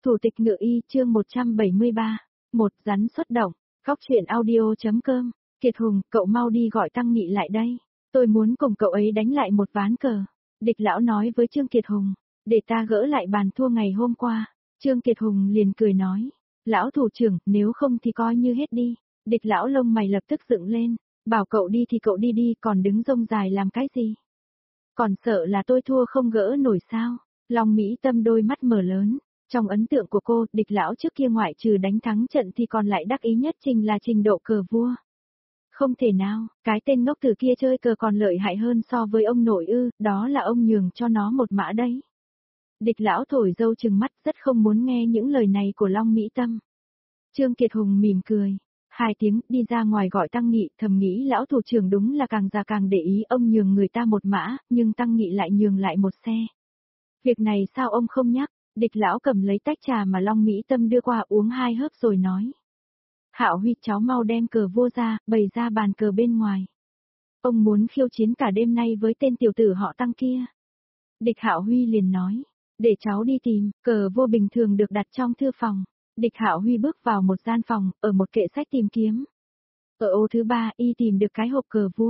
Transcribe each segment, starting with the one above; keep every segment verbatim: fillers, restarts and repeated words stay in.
Thủ tịch ngự y chương một trăm bảy mươi ba. Một rắn xuất động. Góc truyện audio.com. Kiệt Hùng, cậu mau đi gọi Tăng Nghị lại đây. Tôi muốn cùng cậu ấy đánh lại một ván cờ. Địch lão nói với Trương Kiệt Hùng. Để ta gỡ lại bàn thua ngày hôm qua. Trương Kiệt Hùng liền cười nói. Lão thủ trưởng, nếu không thì coi như hết đi. Địch lão lông mày lập tức dựng lên. Bảo cậu đi thì cậu đi đi, còn đứng rông dài làm cái gì? Còn sợ là tôi thua không gỡ nổi sao? Long Mỹ Tâm đôi mắt mở lớn. Trong ấn tượng của cô, địch lão trước kia ngoại trừ đánh thắng trận thì còn lại đắc ý nhất trình là trình độ cờ vua. Không thể nào, cái tên ngốc tử kia chơi cờ còn lợi hại hơn so với ông nội ư, đó là ông nhường cho nó một mã đấy. Địch lão thổi dâu trừng mắt rất không muốn nghe những lời này của Long Mỹ Tâm. Trương Kiệt Hùng mỉm cười. Hai tiếng đi ra ngoài gọi Tăng Nghị, thầm nghĩ lão thủ trưởng đúng là càng già càng để ý, ông nhường người ta một mã, nhưng Tăng Nghị lại nhường lại một xe. Việc này sao ông không nhắc? Địch lão cầm lấy tách trà mà Long Mỹ Tâm đưa qua uống hai hớp rồi nói. Hạo Huy, cháu mau đem cờ vua ra, bày ra bàn cờ bên ngoài. Ông muốn khiêu chiến cả đêm nay với tên tiểu tử họ Tăng kia. Địch Hạo Huy liền nói. Để cháu đi tìm, cờ vua bình thường được đặt trong thư phòng. Địch Hạo Huy bước vào một gian phòng, ở một kệ sách tìm kiếm. Ở ô thứ ba, y tìm được cái hộp cờ vua.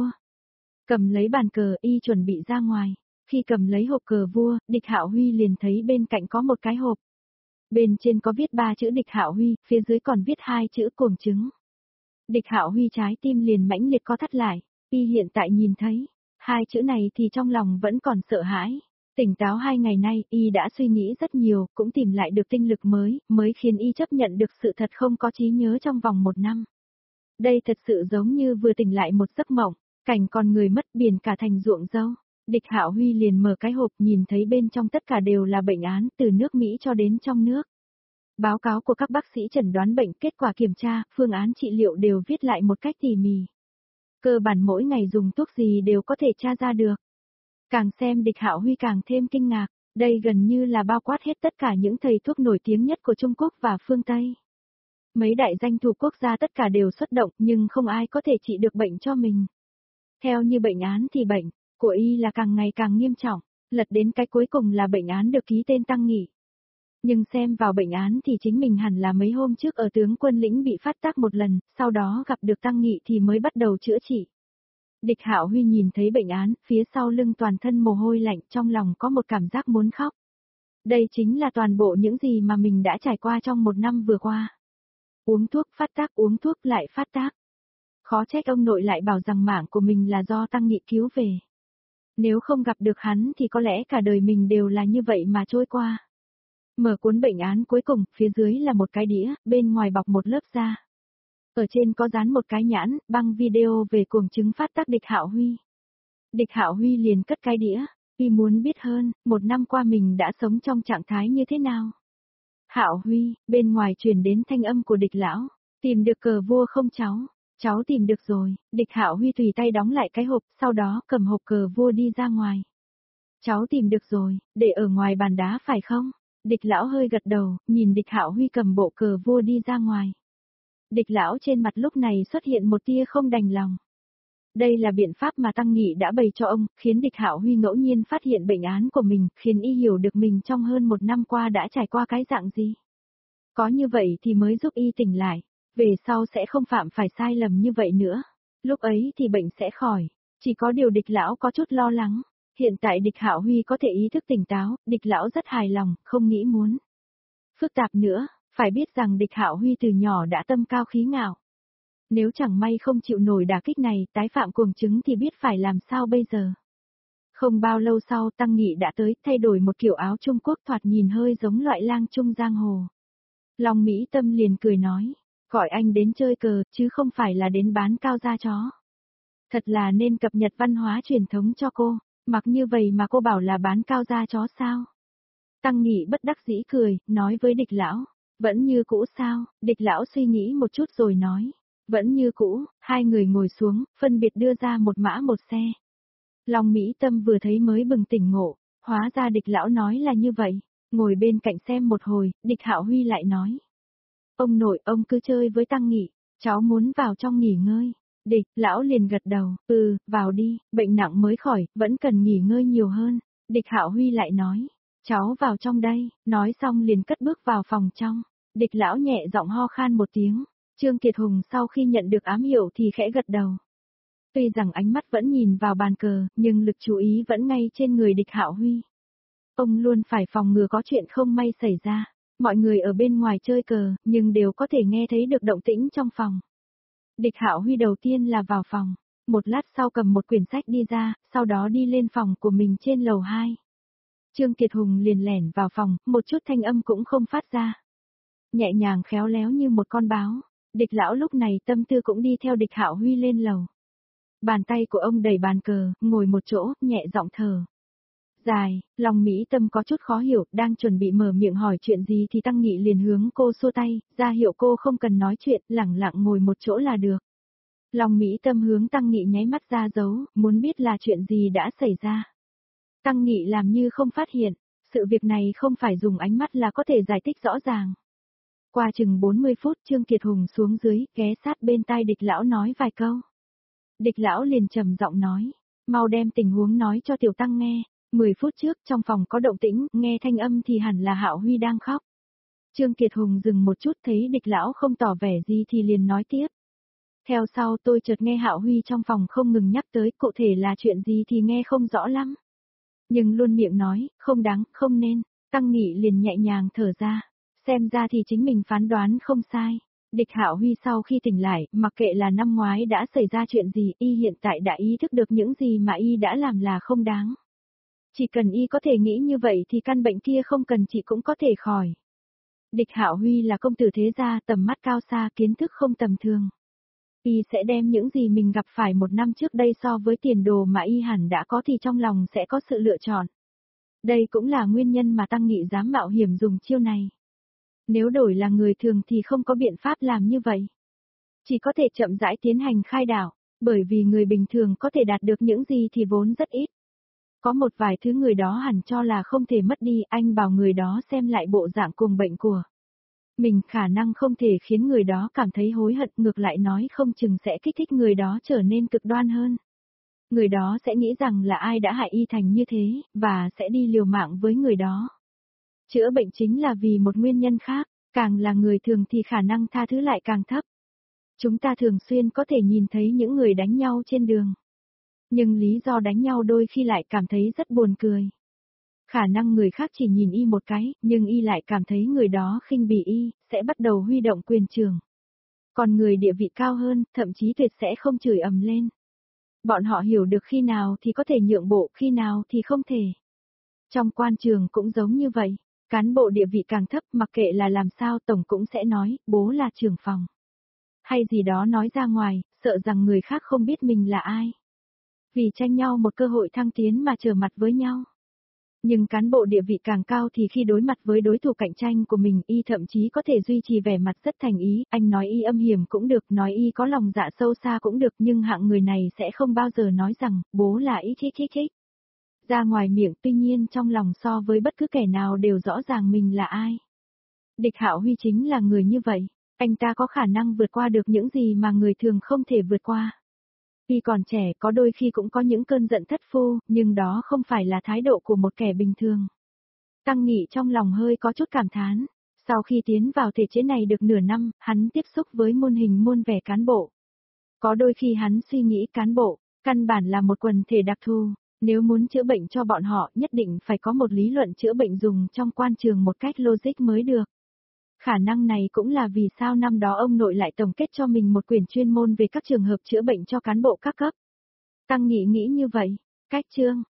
Cầm lấy bàn cờ, y chuẩn bị ra ngoài. Khi cầm lấy hộp cờ vua, Địch Hạo Huy liền thấy bên cạnh có một cái hộp. Bên trên có viết ba chữ Địch Hạo Huy, phía dưới còn viết hai chữ Cuồng Trứng. Địch Hạo Huy trái tim liền mãnh liệt co thắt lại, y hiện tại nhìn thấy hai chữ này thì trong lòng vẫn còn sợ hãi. Tỉnh táo hai ngày nay, y đã suy nghĩ rất nhiều, cũng tìm lại được tinh lực mới, mới khiến y chấp nhận được sự thật không có trí nhớ trong vòng một năm. Đây thật sự giống như vừa tỉnh lại một giấc mộng, cảnh con người mất biển cả thành ruộng dâu. Địch Hạo Huy liền mở cái hộp, nhìn thấy bên trong tất cả đều là bệnh án, từ nước Mỹ cho đến trong nước. Báo cáo của các bác sĩ chẩn đoán bệnh, kết quả kiểm tra, phương án trị liệu đều viết lại một cách tỉ mỉ. Cơ bản mỗi ngày dùng thuốc gì đều có thể tra ra được. Càng xem Địch Hạo Huy càng thêm kinh ngạc, đây gần như là bao quát hết tất cả những thầy thuốc nổi tiếng nhất của Trung Quốc và phương Tây. Mấy đại danh thủ quốc gia tất cả đều xuất động, nhưng không ai có thể trị được bệnh cho mình. Theo như bệnh án thì bệnh của y là càng ngày càng nghiêm trọng, lật đến cái cuối cùng là bệnh án được ký tên Tăng Nghị. Nhưng xem vào bệnh án thì chính mình hẳn là mấy hôm trước ở tướng quân lĩnh bị phát tác một lần, sau đó gặp được Tăng Nghị thì mới bắt đầu chữa trị. Địch Hạo Huy nhìn thấy bệnh án, phía sau lưng toàn thân mồ hôi lạnh, trong lòng có một cảm giác muốn khóc. Đây chính là toàn bộ những gì mà mình đã trải qua trong một năm vừa qua. Uống thuốc phát tác, uống thuốc lại phát tác. Khó trách ông nội lại bảo rằng mạng của mình là do Tăng Nghị cứu về. Nếu không gặp được hắn thì có lẽ cả đời mình đều là như vậy mà trôi qua. Mở cuốn bệnh án cuối cùng, phía dưới là một cái đĩa, bên ngoài bọc một lớp da. Ở trên có dán một cái nhãn, băng video về cuồng chứng phát tác Địch Hạo Huy. Địch Hạo Huy liền cất cái đĩa, vì muốn biết hơn, một năm qua mình đã sống trong trạng thái như thế nào. Hạo Huy, bên ngoài truyền đến thanh âm của Địch lão, tìm được cờ vua không cháu? Cháu tìm được rồi. Địch Hạo Huy tùy tay đóng lại cái hộp, sau đó cầm hộp cờ vua đi ra ngoài. Cháu tìm được rồi, để ở ngoài bàn đá phải không? Địch lão hơi gật đầu, nhìn Địch Hạo Huy cầm bộ cờ vua đi ra ngoài. Địch lão trên mặt lúc này xuất hiện một tia không đành lòng. Đây là biện pháp mà Tăng Nghị đã bày cho ông, khiến Địch Hạo Huy ngẫu nhiên phát hiện bệnh án của mình, khiến y hiểu được mình trong hơn một năm qua đã trải qua cái dạng gì. Có như vậy thì mới giúp y tỉnh lại, về sau sẽ không phạm phải sai lầm như vậy nữa. Lúc ấy thì bệnh sẽ khỏi, chỉ có điều Địch lão có chút lo lắng. Hiện tại Địch Hạo Huy có thể ý thức tỉnh táo, Địch lão rất hài lòng, không nghĩ muốn phức tạp nữa. Phải biết rằng Địch Hạo Huy từ nhỏ đã tâm cao khí ngạo. Nếu chẳng may không chịu nổi đả kích này, tái phạm cuồng chứng thì biết phải làm sao bây giờ. Không bao lâu sau, Tăng Nghị đã tới, thay đổi một kiểu áo Trung Quốc thoạt nhìn hơi giống loại lang trung giang hồ. Long Mỹ Tâm liền cười nói, gọi anh đến chơi cờ, chứ không phải là đến bán cao da chó. Thật là nên cập nhật văn hóa truyền thống cho cô, mặc như vậy mà cô bảo là bán cao da chó sao? Tăng Nghị bất đắc dĩ cười, nói với Địch lão. Vẫn như cũ sao? Địch lão suy nghĩ một chút rồi nói. Vẫn như cũ, hai người ngồi xuống, phân biệt đưa ra một mã một xe. Long Mỹ Tâm vừa thấy mới bừng tỉnh ngộ, hóa ra Địch lão nói là như vậy. Ngồi bên cạnh xem một hồi, Địch Hạo Huy lại nói. Ông nội, ông cứ chơi với Tăng Nghị, cháu muốn vào trong nghỉ ngơi. Địch lão liền gật đầu, ừ, vào đi, bệnh nặng mới khỏi, vẫn cần nghỉ ngơi nhiều hơn. Địch Hạo Huy lại nói. Cháu vào trong đây, nói xong liền cất bước vào phòng trong. Địch lão nhẹ giọng ho khan một tiếng. Trương Kiệt Hùng sau khi nhận được ám hiệu thì khẽ gật đầu. Tuy rằng ánh mắt vẫn nhìn vào bàn cờ, nhưng lực chú ý vẫn ngay trên người địch Hạo Huy. Ông luôn phải phòng ngừa có chuyện không may xảy ra. Mọi người ở bên ngoài chơi cờ, nhưng đều có thể nghe thấy được động tĩnh trong phòng. Địch Hạo Huy đầu tiên là vào phòng, một lát sau cầm một quyển sách đi ra, sau đó đi lên phòng của mình trên lầu hai. Trương Kiệt Hùng liền lẻn vào phòng, một chút thanh âm cũng không phát ra. Nhẹ nhàng khéo léo như một con báo, địch lão lúc này tâm tư cũng đi theo địch Hạo Huy lên lầu. Bàn tay của ông đẩy bàn cờ, ngồi một chỗ, nhẹ giọng thở dài, lòng Mỹ Tâm có chút khó hiểu, đang chuẩn bị mở miệng hỏi chuyện gì thì Tăng Nghị liền hướng cô xua tay, ra hiệu cô không cần nói chuyện, lẳng lặng ngồi một chỗ là được. Lòng Mỹ Tâm hướng Tăng Nghị nháy mắt ra dấu, muốn biết là chuyện gì đã xảy ra. Tăng Nghị làm như không phát hiện, sự việc này không phải dùng ánh mắt là có thể giải thích rõ ràng. Qua chừng bốn mươi phút Trương Kiệt Hùng xuống dưới, ghé sát bên tai địch lão nói vài câu. Địch lão liền trầm giọng nói, mau đem tình huống nói cho Tiểu Tăng nghe. Mười phút trước trong phòng có động tĩnh, nghe thanh âm thì hẳn là Hạo Huy đang khóc. Trương Kiệt Hùng dừng một chút thấy địch lão không tỏ vẻ gì thì liền nói tiếp. Theo sau tôi chợt nghe Hạo Huy trong phòng không ngừng nhắc tới cụ thể là chuyện gì thì nghe không rõ lắm. Nhưng luôn miệng nói, không đáng, không nên, Tăng Nghị liền nhẹ nhàng thở ra. Xem ra thì chính mình phán đoán không sai. Địch Hạo Huy sau khi tỉnh lại, mặc kệ là năm ngoái đã xảy ra chuyện gì, y hiện tại đã ý thức được những gì mà y đã làm là không đáng. Chỉ cần y có thể nghĩ như vậy thì căn bệnh kia không cần trị cũng có thể khỏi. Địch Hạo Huy là công tử thế gia, tầm mắt cao xa, kiến thức không tầm thường. Y sẽ đem những gì mình gặp phải một năm trước đây so với tiền đồ mà y hẳn đã có thì trong lòng sẽ có sự lựa chọn. Đây cũng là nguyên nhân mà Tăng Nghị dám mạo hiểm dùng chiêu này. Nếu đổi là người thường thì không có biện pháp làm như vậy. Chỉ có thể chậm rãi tiến hành khai đảo, bởi vì người bình thường có thể đạt được những gì thì vốn rất ít. Có một vài thứ người đó hẳn cho là không thể mất đi, anh bảo người đó xem lại bộ dạng cùng bệnh của mình, khả năng không thể khiến người đó cảm thấy hối hận, ngược lại nói không chừng sẽ kích thích người đó trở nên cực đoan hơn. Người đó sẽ nghĩ rằng là ai đã hại y thành như thế, và sẽ đi liều mạng với người đó. Chữa bệnh chính là vì một nguyên nhân khác, càng là người thường thì khả năng tha thứ lại càng thấp. Chúng ta thường xuyên có thể nhìn thấy những người đánh nhau trên đường. Nhưng lý do đánh nhau đôi khi lại cảm thấy rất buồn cười. Khả năng người khác chỉ nhìn y một cái, nhưng y lại cảm thấy người đó khinh bỉ y, sẽ bắt đầu huy động quyền trường. Còn người địa vị cao hơn, thậm chí tuyệt sẽ không chửi ầm lên. Bọn họ hiểu được khi nào thì có thể nhượng bộ, khi nào thì không thể. Trong quan trường cũng giống như vậy, cán bộ địa vị càng thấp mặc kệ là làm sao tổng cũng sẽ nói, bố là trưởng phòng. Hay gì đó nói ra ngoài, sợ rằng người khác không biết mình là ai. Vì tranh nhau một cơ hội thăng tiến mà trở mặt với nhau. Nhưng cán bộ địa vị càng cao thì khi đối mặt với đối thủ cạnh tranh của mình y thậm chí có thể duy trì vẻ mặt rất thành ý, anh nói y âm hiểm cũng được, nói y có lòng dạ sâu xa cũng được, nhưng hạng người này sẽ không bao giờ nói rằng, bố là ý thích thích thích. Ra ngoài miệng, tuy nhiên trong lòng so với bất cứ kẻ nào đều rõ ràng mình là ai. Địch Hạo Huy chính là người như vậy, anh ta có khả năng vượt qua được những gì mà người thường không thể vượt qua. Khi còn trẻ có đôi khi cũng có những cơn giận thất phu, nhưng đó không phải là thái độ của một kẻ bình thường. Tăng Nghị trong lòng hơi có chút cảm thán. Sau khi tiến vào thể chế này được nửa năm, hắn tiếp xúc với muôn hình muôn vẻ cán bộ. Có đôi khi hắn suy nghĩ cán bộ, căn bản là một quần thể đặc thù, nếu muốn chữa bệnh cho bọn họ nhất định phải có một lý luận chữa bệnh dùng trong quan trường một cách logic mới được. Khả năng này cũng là vì sao năm đó ông nội lại tổng kết cho mình một quyển chuyên môn về các trường hợp chữa bệnh cho cán bộ các cấp. Tăng Nghị nghĩ như vậy. Cách chương,